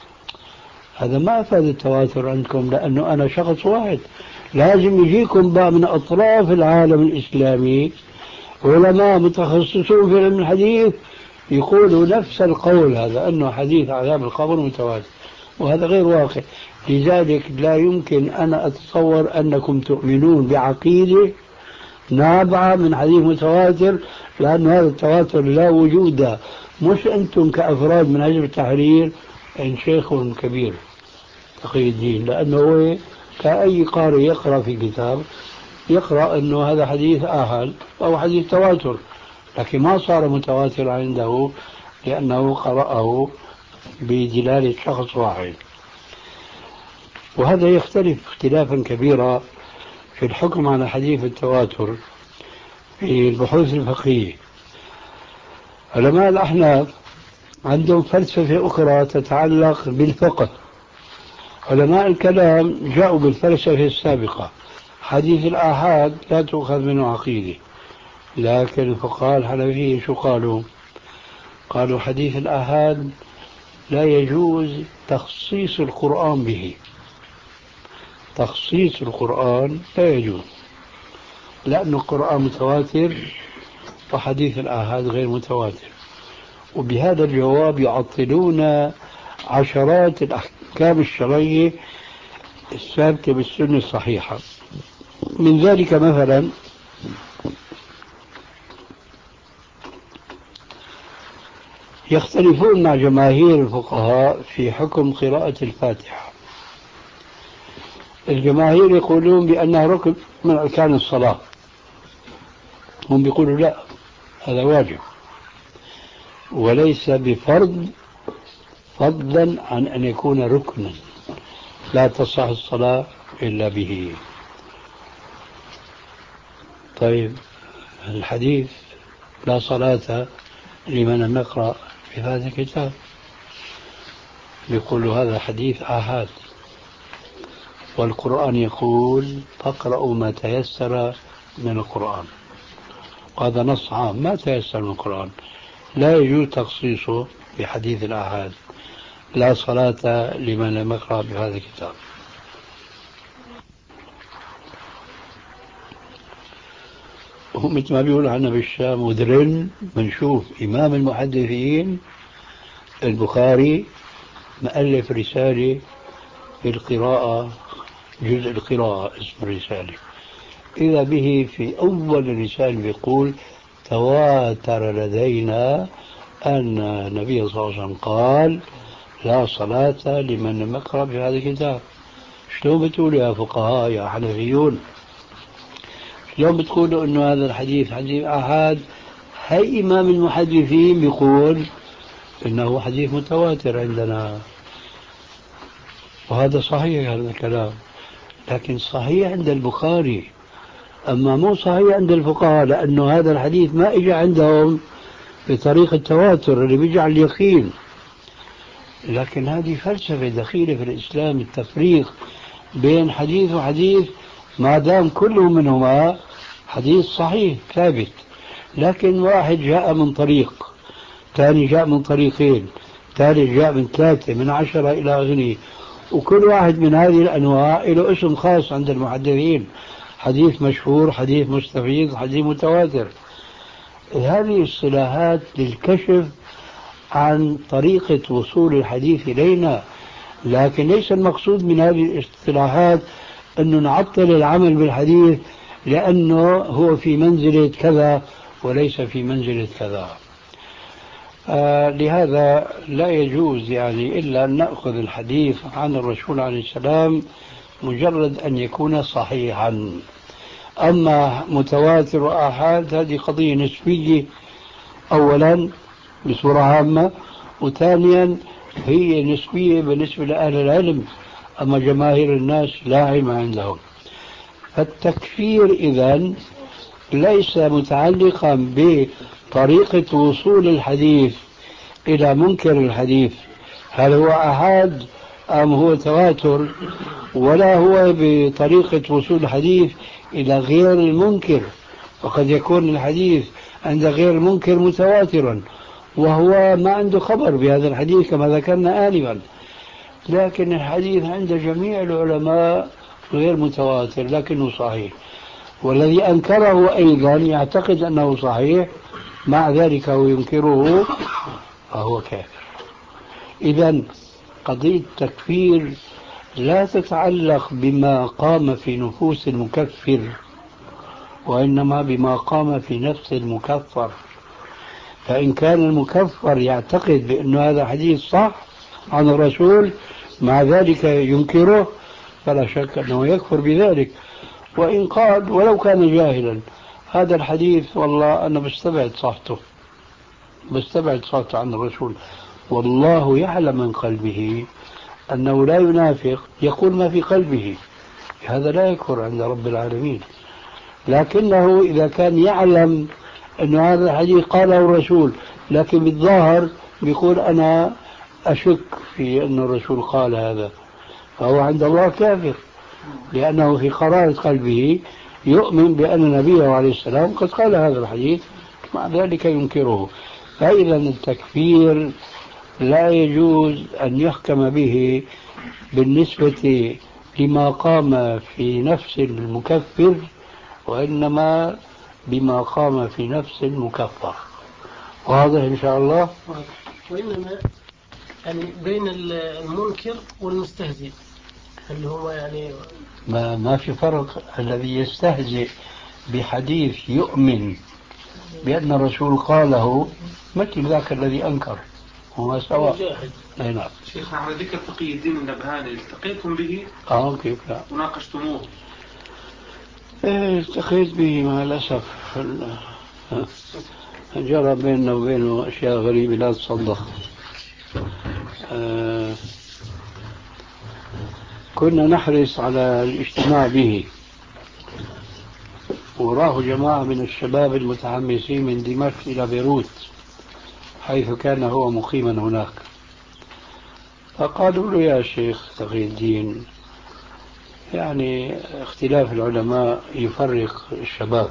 هذا ما أفاد التواتر عندكم، لأنه أنا شخص واحد. لازم يجيكم بقى من أطراف العالم الإسلامي علماء متخصصون في علم الحديث يقولوا نفس القول هذا، أنه حديث عذاب القبر متواتر، وهذا غير واقع. لذلك لا يمكن أنا أتصور أنكم تؤمنون بعقيدة نابعة من حديث متواتر، لأن هذا التواتر لا وجود. مش أنتم كأفراد من حزب التحرير إن شيخ كبير تقي الدين، لأنه هو كأي قارئ يقرأ في كتاب يقرأ أنه هذا حديث آحاد أو حديث تواتر، لكن ما صار متواتر عنده لأنه قرأه بدلالة شخص واحد. وهذا يختلف اختلافا كبيرا في الحكم على حديث التواتر في البحوث الفقهية. علماء الأحناف عندهم فلسفة أخرى تتعلق بالفقه. علماء الكلام جاءوا بالفلسفة السابقة، حديث الآحاد لا تؤخذ منه عقيدة. لكن الفقهاء الحنفية شو قالوا؟ قالوا حديث الآحاد لا يجوز تخصيص القرآن به، تخصيص القرآن لا يجوز، لأن القرآن متواتر وحديث الآحاد غير متواتر. وبهذا الجواب يعطلون عشرات الأحكام الشرعية الثابتة بالسنة الصحيحة. من ذلك مثلا يختلفون مع جماهير الفقهاء في حكم قراءة الفاتحة. الجماهير يقولون بأنها ركن من أركان الصلاة، هم بيقولوا لا، هذا واجب وليس بفرض، فضلا عن أن يكون ركنا لا تصح الصلاة إلا به. طيب الحديث لا صلاة لمن لم يقرأ في هذا الكتاب، يقول هذا حديث آحاد، والقرآن يقول فاقرأوا ما تيسر من القرآن، وهذا نص عام ما تيسر من القرآن، لا يجوز تخصيصه بحديث الآحاد لا صلاة لمن لم يقرأ بهذا الكتاب. ومثل ما بيقولوا عنا بالشام ودرن، بنشوف إمام المحدثين البخاري مؤلف رسالة في القراءة، جزء القراءة اسم الرسالة، إذا به في أول الرسالة بيقول تواتر لدينا أن النبي صلى الله عليه وسلم قال لا صلاة لمن لم يقرأ بهذا الكتاب. شلون بتقولوا يا فقهاء يا حنفيون، شلون بتقولوا أنه هذا الحديث حديث أحد؟ هي إمام المحدثين بيقول إنه حديث متواتر عندنا، وهذا صحيح هذا الكلام، لكن صحيح عند البخاري، أما مو صحيح عند الفقهاء، لأنه هذا الحديث ما إجا عندهم بطريقة التواتر اللي بيجعل اليقين. لكن هذه فلسفة دخيلة في الإسلام، التفريق بين حديث وحديث ما دام كل منهما حديث صحيح ثابت، لكن واحد جاء من طريق، ثاني جاء من طريقين، ثالث جاء من ثلاثة من عشرة إلى آخره، وكل واحد من هذه الأنواع له اسم خاص عند المحدثين، حديث مشهور، حديث مستفيض، حديث متواتر. هذه الصلاحات للكشف عن طريقة وصول الحديث إلينا، لكن ليس المقصود من هذه الاصطلاحات أنه نعطل العمل بالحديث لأنه هو في منزلة كذا وليس في منزلة كذا. آه لهذا لا يجوز يعني إلا أن نأخذ الحديث عن الرسول عليه السلام مجرد أن يكون صحيحا. أما متواتر وآحاد هذه قضية نسبية أولا بصورة عامة، وثانيا هي نسبية بالنسبة لأهل العلم، أما جماهير الناس لا علم عندهم. فالتكفير إذن ليس متعلقا بطريقة وصول الحديث إلى منكر الحديث، هل هو آحاد أم هو تواتر، ولا هو بطريقة وصول الحديث إلى غير المنكر، وقد يكون الحديث عند غير المنكر متواترا وهو ما عنده خبر بهذا الحديث كما ذكرنا آنفا، لكن الحديث عند جميع العلماء غير متواتر لكنه صحيح، والذي أنكره أيضا يعتقد أنه صحيح مع ذلك وينكره فهو كافر. إذن قضية التكفير لا تتعلق بما قام في نفوس المكفر، وإنما بما قام في نفس المكفر. فإن كان المكفر يعتقد بأن هذا حديث صح عن الرسول مع ذلك ينكره فلا شك أنه يكفر بذلك. وإن قال ولو كان جاهلا هذا الحديث والله أنا بستبعد صحته، بستبعد صحته عن الرسول، والله يعلم من قلبه أنه لا ينافق، يقول ما في قلبه، هذا لا يكفر عند رب العالمين. لكنه إذا كان يعلم أن هذا الحديث قاله الرسول لكن بالظاهر بيقول أنا أشك في أن الرسول قال هذا، فهو عند الله كافر، لأنه في قرارة قلبه يؤمن بأن النبي عليه السلام قد قال هذا الحديث مع ذلك ينكره. فإذا التكفير لا يجوز أن يحكم به بالنسبة لما قام في نفس المكفر، وإنما بما قام في نفس المكفر. واضح إن شاء الله؟ وإنما يعني بين المنكر والمستهزئ اللي هو يعني ما, ما في فرق. الذي يستهزئ بحديث يؤمن بأن الرسول قاله مثل ذاك الذي أنكر، هو سواء. أي نعم. شيخ على ذكر تقي الدين النبهاني التقيتم به؟ آه كيف لا. وناقشتموه؟ إيه التقيت به مع الأسف، جرى بيننا وبينه أشياء غريبة لا تصدق. آه كنا نحرص على الاجتماع به، وراه جماعة من الشباب المتحمسين من دمشق إلى بيروت حيث كان هو مقيما هناك، فقالوا له يا شيخ تقي الدين يعني اختلاف العلماء يفرق الشباب،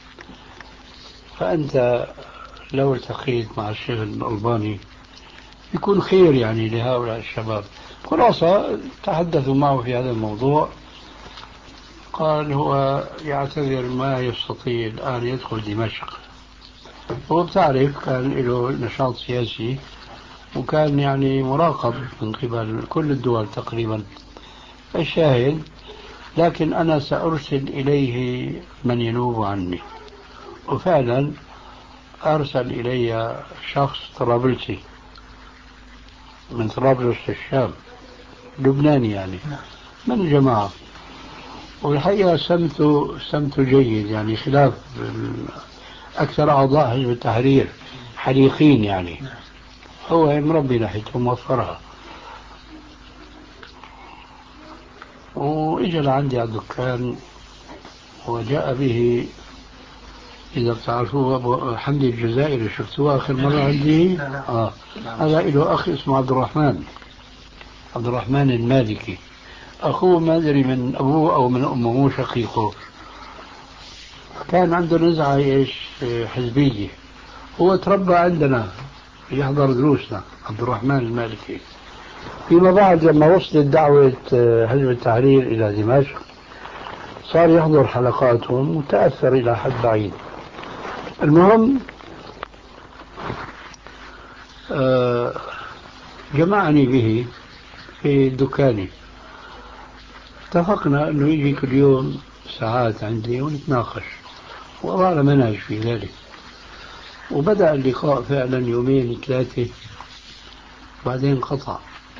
فأنت لو التقيت مع الشيخ الألباني يكون خير يعني لهؤلاء الشباب. خلاصة تحدثوا معه في هذا الموضوع، قال هو يعتذر ما يستطيع الآن يدخل دمشق. هو بتعرف كان له نشاط سياسي وكان يعني مراقب من قبل كل الدول تقريبا. الشاهد لكن أنا سأرسل إليه من ينوب عني. وفعلا أرسل إلي شخص طرابلسي من طرابلس الشام، لبناني يعني، من الجماعة. والحقيقة سمته سمته جيد، يعني خلاف أكثر أعضاء حزب التحرير حريقين يعني. هو مربي لحيته موفرها، وإجا لعندي على الدكان وجاء به، إذا بتعرفوه أبو حمدي الجزائري، شفتوه آخر مرة عندي؟ آه. هذا له أخ اسمه عبد الرحمن، عبد الرحمن المالكي، أخوه ما أدري من أبوه أو من أمه، مو شقيقه. كان عنده نزعة إيش حزبية. هو تربى عندنا يحضر دروسنا، عبد الرحمن المالكي. فيما بعد لما وصلت دعوة حزب التحرير إلى دمشق صار يحضر حلقاتهم وتأثر إلى حد بعيد. المهم جمعني به في دكاني، اتفقنا أنه يجي كل يوم ساعات عندي ونتناقش، وأضع منهج في ذلك. وبدأ اللقاء فعلا يومين ثلاثة، بعدين قطع.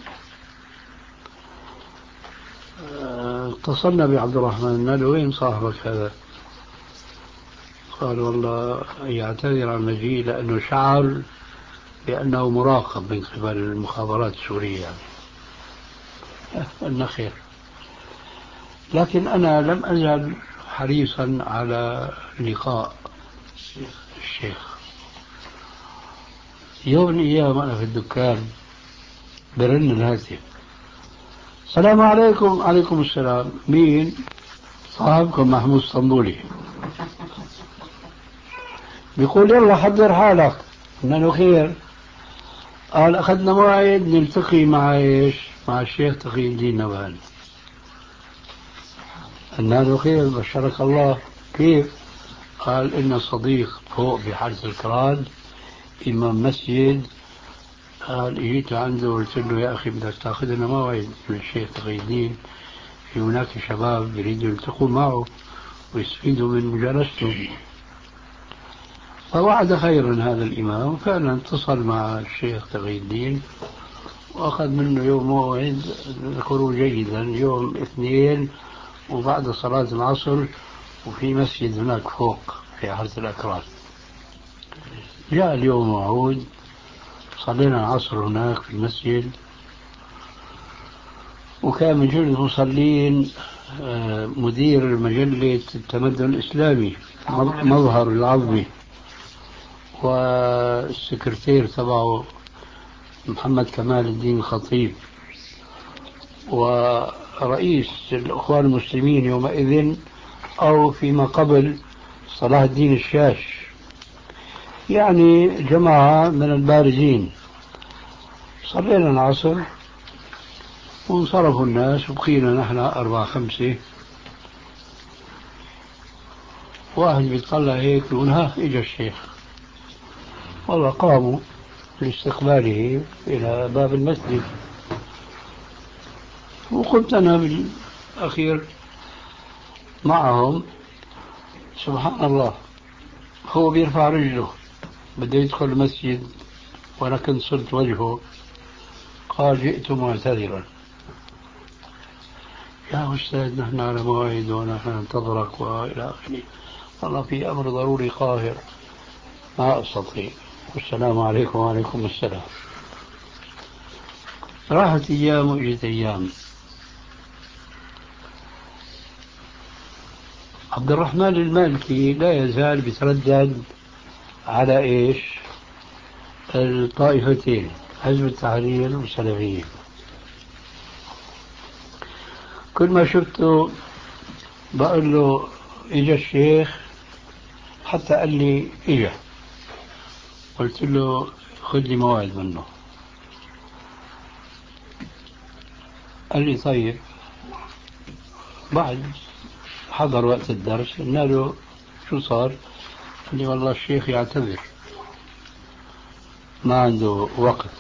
اتصلنا بعبد الرحمن، قال له وين صاحبك هذا؟ قال والله يعتذر عن مجيء لأنه شعر بأنه مراقب من قبل المخابرات السورية يعني. قلنا خير. لكن أنا لم أزل حريصا على لقاء الشيخ. يوم من الأيام أنا في الدكان برن الهاتف، السلام عليكم. عليكم السلام. مين؟ صاحبكم محمود اسطنبولي. بيقول يلا حضر حالك. قلنا له خير. قال أخذنا موعد نلتقي مع إيش؟ مع الشيخ تقي الدين نبهان. قلنا له خير بشرك الله. كيف؟ قال إن صديق فوق بحارة الكراد إمام مسجد، قال اجيت عنده وقلت له يا أخي بدك تأخذ لنا موعد من الشيخ تقي الدين، في هناك شباب يريدوا يلتقوا معه ويستفيدوا من مجالسته. فوعد خيرا هذا الإمام، فعلا اتصل مع الشيخ تقي الدين وأخذ منه يوم موعد ذكره جيدا، يوم اثنين وبعد صلاة العصر، وفي مسجد هناك فوق في حارة الأكراد. جاء اليوم موعود، صلينا العصر هناك في المسجد، وكان من جملة المصلين مدير مجلة التمدن الإسلامي مظهر العظمي، والسكرتير تبعه محمد كمال الدين الخطيب، ورئيس الأخوان المسلمين يومئذ أو فيما قبل صلاح الدين الشاش، يعني جماعة من البارزين. صلينا العصر وانصرفوا الناس وبقينا نحن أربعة خمسة. واحد بيطلع هيك يقول ها إجا الشيخ. والله قاموا لاستقباله إلى باب المسجد، وقمت أنا بالأخير معهم. سبحان الله، هو بيرفع رجله بده يدخل المسجد وأنا كنت صرت وجهه. قال جئت معتذرا. يا أستاذ نحن على موعد ونحن ننتظرك وإلى آخره. والله في أمر ضروري قاهر ما أستطيع. والسلام عليكم. وعليكم السلام. راحت أيام وإجت أيام. عبد الرحمن المالكي لا يزال بيتردد على إيش؟ الطائفتين، حزب التحرير والسلفية. كل ما شفته بقول له إجا الشيخ، حتى قال لي إجا، قلت له خذ لي موعد منه. قال لي طيب. بعد حضر وقت الدرس، قلنا له شو صار؟ قال لي والله الشيخ يعتذر ما عنده وقت.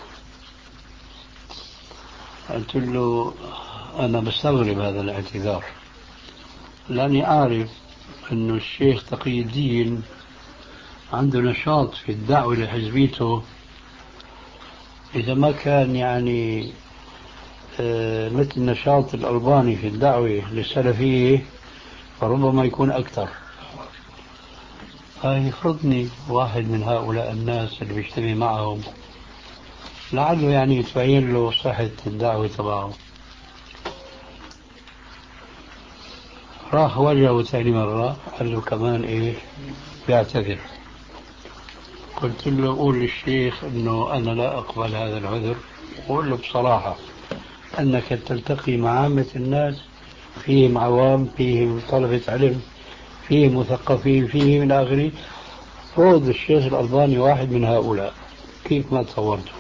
قلت له أنا بستغرب هذا الاعتذار، لأني أعرف أنه الشيخ تقي الدين عنده نشاط في الدعوة لحزبيته، إذا ما كان يعني مثل نشاط الألباني في الدعوة للسلفية فربما يكون أكثر. فيفرضني واحد من هؤلاء الناس اللي بيجتمع معهم لعله يعني تبين له صحة الدعوة تبعه. راح وجهه ثاني مرة قال له كمان إيه بيعتذر. قلت له قول للشيخ إنه أنا لا أقبل هذا العذر، وقول له بصراحة أنك تلتقي مع عامة الناس، فيهم عوام، فيهم طلبة علم، فيهم مثقفين، فيهم من آخره. فوض الشيخ الألباني واحد من هؤلاء كيف ما تصورته.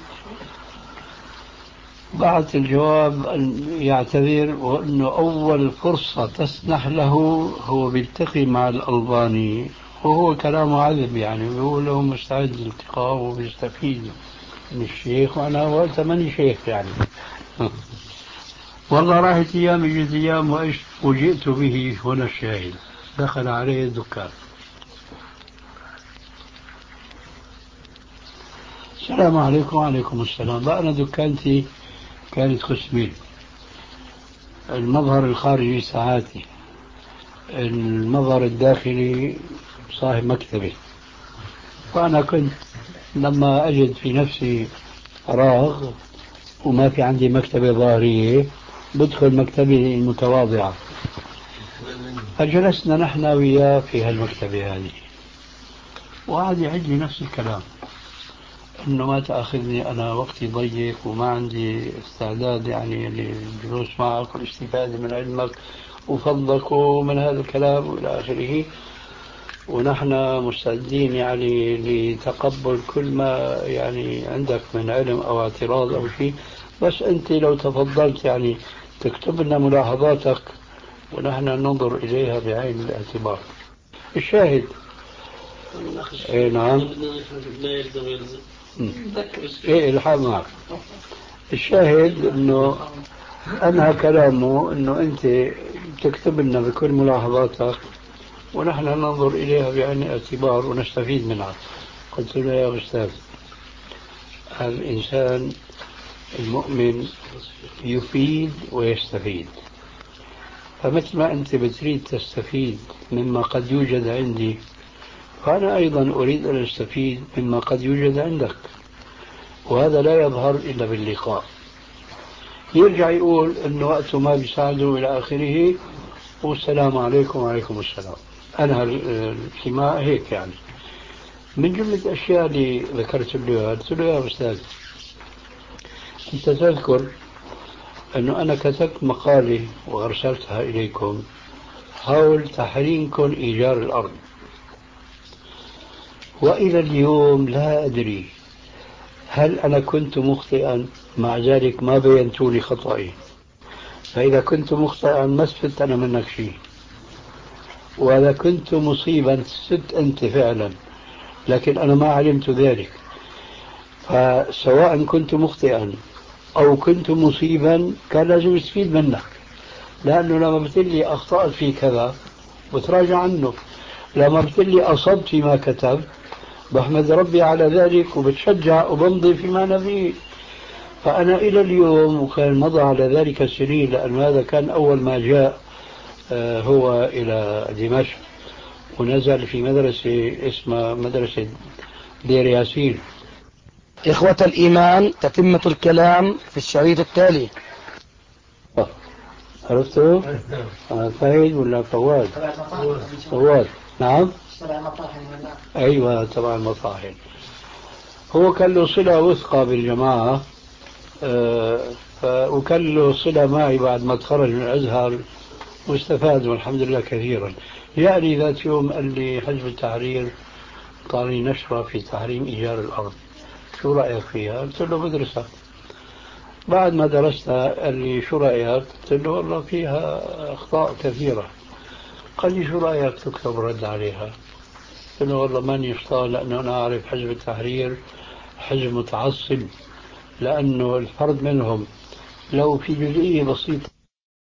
بعت الجواب أن يعتذر، وأنه أول فرصة تسنح له هو بيلتقي مع الألباني، وهو كلامه عذب يعني، بيقول له مستعد للالتقاء وبيستفيد من الشيخ، وأنا وقتها ماني شيخ يعني. والله راحت أيام يجي أيام وإيش وجئت به هنا الشاهد. دخل عليه الدكان. السلام عليكم. وعليكم السلام. بقى أنا دكانتي كانت قسمين، المظهر الخارجي ساعاتي، المظهر الداخلي صاحب مكتبي. وأنا كنت لما أجد في نفسي فراغ وما في عندي مكتبة ظاهرية بدخل مكتبي المتواضعة. فجلسنا نحن وياه في هالمكتبة هذه، وقعد يعد لي نفس الكلام، انه ما تاخذني انا وقتي ضيق وما عندي استعداد يعني للجلوس معك والاستفاده من علمك وفضلك ومن هذا الكلام والى اخره، ونحن مستعدين يعني لتقبل كل ما يعني عندك من علم او اعتراض او شيء، بس انت لو تفضلت يعني تكتب لنا ملاحظاتك ونحن ننظر اليها بعين الاعتبار. الشاهد اي نعم لا يلزم يلزم ايه الحال معك. الشاهد انه انهى كلامه انه انت تكتب لنا بكل ملاحظاتك ونحن ننظر اليها بعين الاعتبار ونستفيد منها. قلت له يا استاذ، الانسان المؤمن يفيد ويستفيد، فمثل ما انت بتريد تستفيد مما قد يوجد عندي، فأنا أيضا أريد أن أستفيد مما قد يوجد عندك، وهذا لا يظهر إلا باللقاء. يرجع يقول أنه وقته ما بيساعده إلى آخره، والسلام عليكم وعليكم السلام. أنا الاجتماع هيك يعني. من جملة الأشياء اللي ذكرت له قلت له يا أستاذ، أنت تذكر أنه أنا كتبت مقالة وأرسلتها إليكم حول تحريمكم إيجار الأرض، وإلى اليوم لا أدري هل أنا كنت مخطئا، مع ذلك ما بينتوا لي خطأي. فإذا كنت مخطئا ما استفدت أنا منك شيء، وإذا كنت مصيبا استفدت أنت فعلا، لكن أنا ما علمت ذلك. فسواء كنت مخطئا أو كنت مصيبا كان لازم استفيد منك، لأنه لما بتقول لي أخطأت في كذا بتراجع عنه، لما بتقول لي أصبت فيما كتبت بحمد ربي على ذلك وبتشجع وبمضي فيما أنا فيه. فأنا إلى اليوم، وكان مضى على ذلك سنين، لأن هذا كان أول ما جاء هو إلى دمشق ونزل في مدرسة اسمها مدرسة دير ياسين. إخوة الإيمان، تتمة الكلام في الشريط التالي. عرفتوا؟ فايد ولا فواد؟ فواد. نعم. أيوة تبع المطاحن. هو كان له صلة وثقة بالجماعة، أه وكان له صلة معي بعد ما تخرج من الأزهر واستفاد والحمد لله كثيرا. يعني ذات يوم قال لي حزب التحرير طالي نشرة في تحريم إيجار الأرض، شو رأيك فيها؟ قلت له بدرسها. بعد ما درستها قال لي شو رأيك؟ قلت له والله فيها أخطاء كثيرة، قال لي شو رأيك تكتب رد عليها؟ قلت له والله ماني يشتغل، لأنه أنا أعرف حزب التحرير حزب متعصب، لأنه الفرد منهم لو في جزئية بسيطة